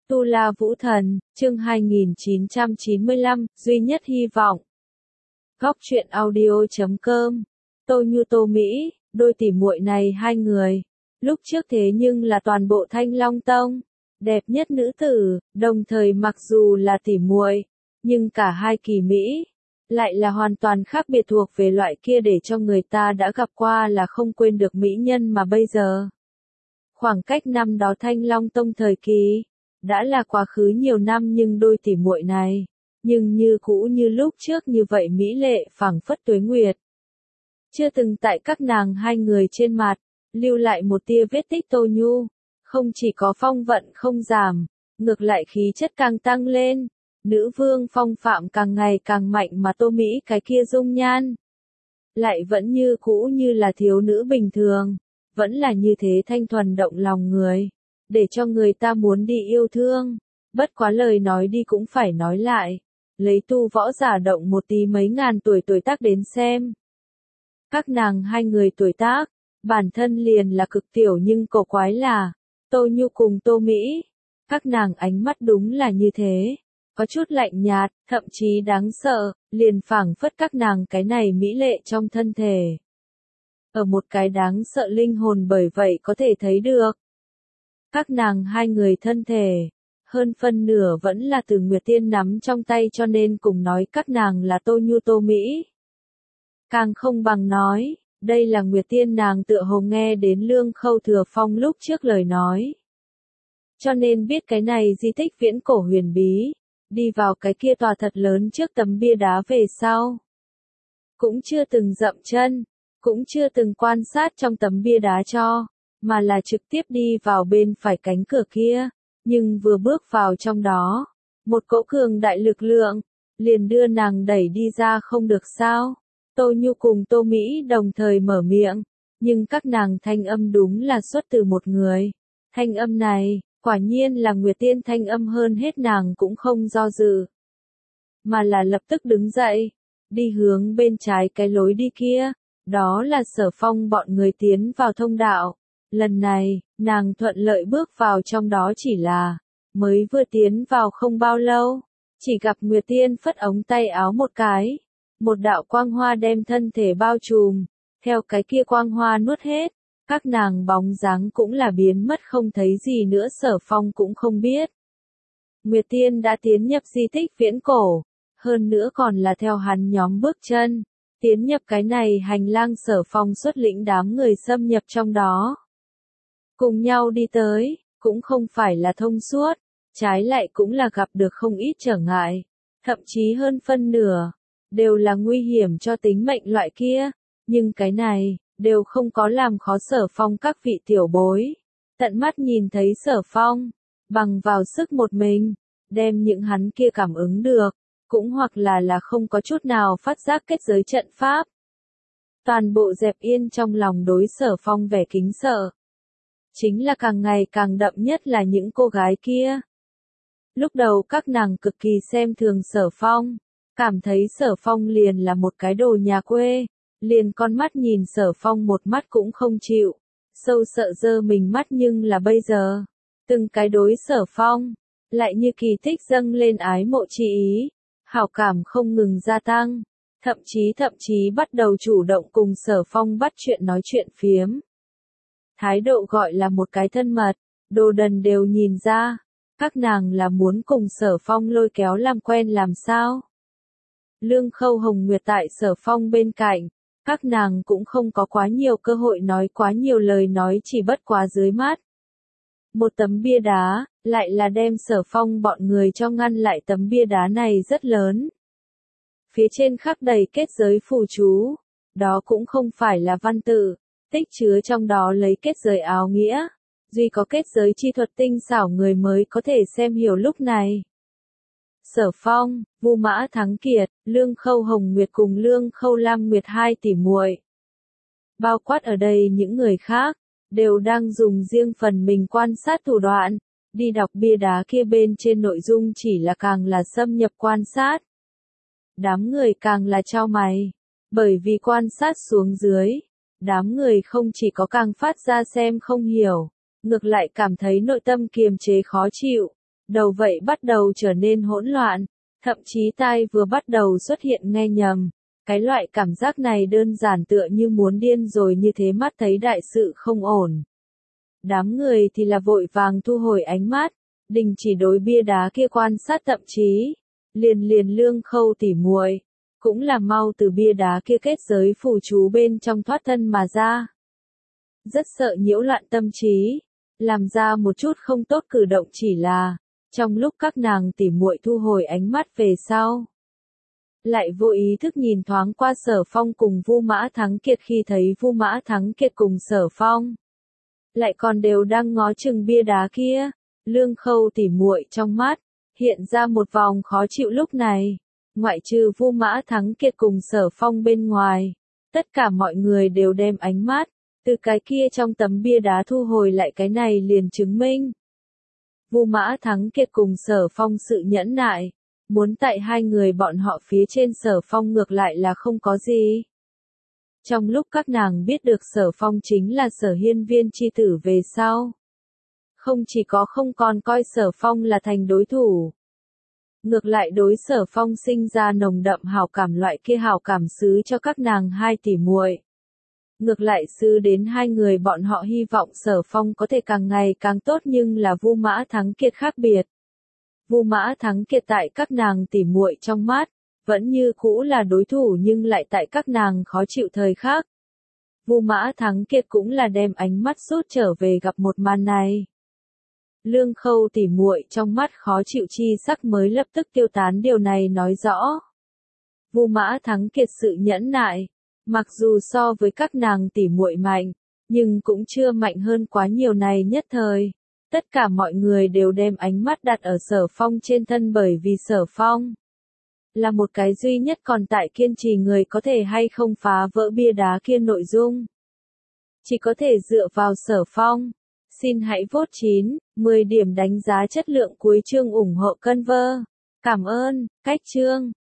Tu La Vũ Thần, chương 2995, duy nhất hy vọng. Góc truyện audio.com. Tô Nhu Tô Mỹ, đôi tỉ muội này hai người. Lúc trước thế nhưng là toàn bộ Thanh Long Tông, đẹp nhất nữ tử, đồng thời mặc dù là tỉ muội, nhưng cả hai kỳ mỹ, lại là hoàn toàn khác biệt thuộc về loại kia để cho người ta đã gặp qua là không quên được mỹ nhân mà bây giờ. Khoảng cách năm đó Thanh Long Tông thời kỳ, đã là quá khứ nhiều năm nhưng đôi tỉ muội này, nhưng như cũ như lúc trước như vậy mỹ lệ phảng phất tuế nguyệt. Chưa từng tại các nàng hai người trên mặt, lưu lại một tia vết tích. Tô Nhu, không chỉ có phong vận không giảm, ngược lại khí chất càng tăng lên, nữ vương phong phạm càng ngày càng mạnh mà Tô Mỹ cái kia dung nhan, lại vẫn như cũ như là thiếu nữ bình thường, vẫn là như thế thanh thuần động lòng người, để cho người ta muốn đi yêu thương. Bất quá lời nói đi cũng phải nói lại, lấy tu võ giả động một tí mấy ngàn tuổi tác đến xem. Các nàng hai người tuổi tác, bản thân liền là cực tiểu nhưng cổ quái là, Tô Nhu cùng Tô Mỹ, các nàng ánh mắt đúng là như thế, có chút lạnh nhạt, thậm chí đáng sợ, liền phảng phất các nàng cái này mỹ lệ trong thân thể. Ở một cái đáng sợ linh hồn bởi vậy có thể thấy được. Các nàng hai người thân thể, hơn phân nửa vẫn là từ Nguyệt Tiên nắm trong tay cho nên cùng nói các nàng là Tô Nhu Tô Mỹ. Càng không bằng nói, đây là Nguyệt Tiên nàng tựa hồ nghe đến Lương Khâu Thừa Phong lúc trước lời nói. Cho nên biết cái này di tích viễn cổ huyền bí, đi vào cái kia tòa thật lớn trước tấm bia đá về sau. Cũng chưa từng dậm chân, cũng chưa từng quan sát trong tấm bia đá cho, mà là trực tiếp đi vào bên phải cánh cửa kia, nhưng vừa bước vào trong đó, một cỗ cường đại lực lượng, liền đưa nàng đẩy đi ra không được sao. Tô Nhu cùng Tô Mỹ đồng thời mở miệng, nhưng các nàng thanh âm đúng là xuất từ một người. Thanh âm này, quả nhiên là Nguyệt Tiên thanh âm hơn hết nàng cũng không do dự, mà là lập tức đứng dậy, đi hướng bên trái cái lối đi kia, đó là Sở Phong bọn người tiến vào thông đạo. Lần này, nàng thuận lợi bước vào trong đó chỉ là, mới vừa tiến vào không bao lâu, chỉ gặp Nguyệt Tiên phất ống tay áo một cái, một đạo quang hoa đem thân thể bao trùm, theo cái kia quang hoa nuốt hết, các nàng bóng dáng cũng là biến mất không thấy gì nữa. Sở Phong cũng không biết. Nguyệt Tiên đã tiến nhập di tích viễn cổ, hơn nữa còn là theo hắn nhóm bước chân, tiến nhập cái này hành lang. Sở Phong xuất lĩnh đám người xâm nhập trong đó. Cùng nhau đi tới, cũng không phải là thông suốt, trái lại cũng là gặp được không ít trở ngại, thậm chí hơn phân nửa, đều là nguy hiểm cho tính mệnh loại kia, nhưng cái này, đều không có làm khó Sở Phong các vị tiểu bối. Tận mắt nhìn thấy Sở Phong, bằng vào sức một mình, đem những hắn kia cảm ứng được, cũng hoặc là không có chút nào phát giác kết giới trận pháp. Toàn bộ dẹp yên trong lòng đối Sở Phong vẻ kính sợ. Chính là càng ngày càng đậm nhất là những cô gái kia. Lúc đầu các nàng cực kỳ xem thường Sở Phong, cảm thấy Sở Phong liền là một cái đồ nhà quê, liền con mắt nhìn Sở Phong một mắt cũng không chịu, sâu sợ dơ mình mắt. Nhưng là bây giờ, từng cái đối Sở Phong, lại như kỳ tích dâng lên ái mộ chi ý, hảo cảm không ngừng gia tăng, thậm chí bắt đầu chủ động cùng Sở Phong bắt chuyện nói chuyện phiếm. Thái độ gọi là một cái thân mật, đồ đần đều nhìn ra, các nàng là muốn cùng Sở Phong lôi kéo làm quen làm sao. Lương Khâu Hồng Nguyệt tại Sở Phong bên cạnh, các nàng cũng không có quá nhiều cơ hội nói quá nhiều lời nói, chỉ bất quá dưới mắt. Một tấm bia đá, lại là đem Sở Phong bọn người cho ngăn lại. Tấm bia đá này rất lớn. Phía trên khắc đầy kết giới phù chú, đó cũng không phải là văn tự, tích chứa trong đó lấy kết giới áo nghĩa, duy có kết giới chi thuật tinh xảo người mới có thể xem hiểu. Lúc này, Sở Phong, Vu Mã Thắng Kiệt, Lương Khâu Hồng Nguyệt cùng Lương Khâu Lam Nguyệt hai tỷ muội, bao quát ở đây những người khác, đều đang dùng riêng phần mình quan sát thủ đoạn, đi đọc bia đá kia bên trên nội dung chỉ là càng là xâm nhập quan sát. Đám người càng là chau mày, bởi vì quan sát xuống dưới, đám người không chỉ có càng phát ra xem không hiểu, ngược lại cảm thấy nội tâm kiềm chế khó chịu, đầu vậy bắt đầu trở nên hỗn loạn, thậm chí tai vừa bắt đầu xuất hiện nghe nhầm. Cái loại cảm giác này đơn giản tựa như muốn điên rồi như thế, mắt thấy đại sự không ổn. Đám người thì là vội vàng thu hồi ánh mắt, đình chỉ đối bia đá kia quan sát, thậm chí liền Lương Khâu tỉ muội cũng là mau từ bia đá kia kết giới phù chú bên trong thoát thân mà ra. Rất sợ nhiễu loạn tâm trí, làm ra một chút không tốt cử động, chỉ là trong lúc các nàng tỉ muội thu hồi ánh mắt về sau, lại vô ý thức nhìn thoáng qua Sở Phong cùng Vu Mã Thắng Kiệt, khi thấy Vu Mã Thắng Kiệt cùng Sở Phong lại còn đều đang ngó chừng bia đá kia, Lương Khâu tỉ muội trong mắt hiện ra một vòng khó chịu. Lúc này, ngoại trừ Vu Mã Thắng Kiệt cùng Sở Phong bên ngoài, tất cả mọi người đều đem ánh mắt từ cái kia trong tấm bia đá thu hồi lại. Cái này liền chứng minh Vu Mã Thắng Kiệt cùng Sở Phong sự nhẫn nại, muốn tại hai người bọn họ phía trên Sở Phong ngược lại là không có gì. Trong lúc các nàng biết được Sở Phong chính là Sở Hiên Viên chi tử về sau, không chỉ có không còn coi Sở Phong là thành đối thủ, ngược lại đối Sở Phong sinh ra nồng đậm hảo cảm, loại kia hảo cảm xứ cho các nàng hai tỷ muội. Ngược lại xứ đến hai người bọn họ hy vọng Sở Phong có thể càng ngày càng tốt, nhưng là Vu Mã Thắng Kiệt khác biệt. Vu Mã Thắng Kiệt tại các nàng tỉ muội trong mắt vẫn như cũ là đối thủ, nhưng lại tại các nàng khó chịu thời khắc, Vu Mã Thắng Kiệt cũng là đem ánh mắt rút trở về. Gặp một màn này, Lương Khâu tỉ muội trong mắt khó chịu chi sắc mới lập tức tiêu tán. Điều này nói rõ Vu Mã Thắng Kiệt sự nhẫn nại, mặc dù so với các nàng tỉ muội mạnh, nhưng cũng chưa mạnh hơn quá nhiều. Này nhất thời, tất cả mọi người đều đem ánh mắt đặt ở Sở Phong trên thân, bởi vì Sở Phong là một cái duy nhất còn tại kiên trì người có thể hay không phá vỡ bia đá kia nội dung. Chỉ có thể dựa vào Sở Phong. Xin hãy vote 9, 10 điểm đánh giá chất lượng cuối chương ủng hộ Conver. Cảm ơn, cách chương.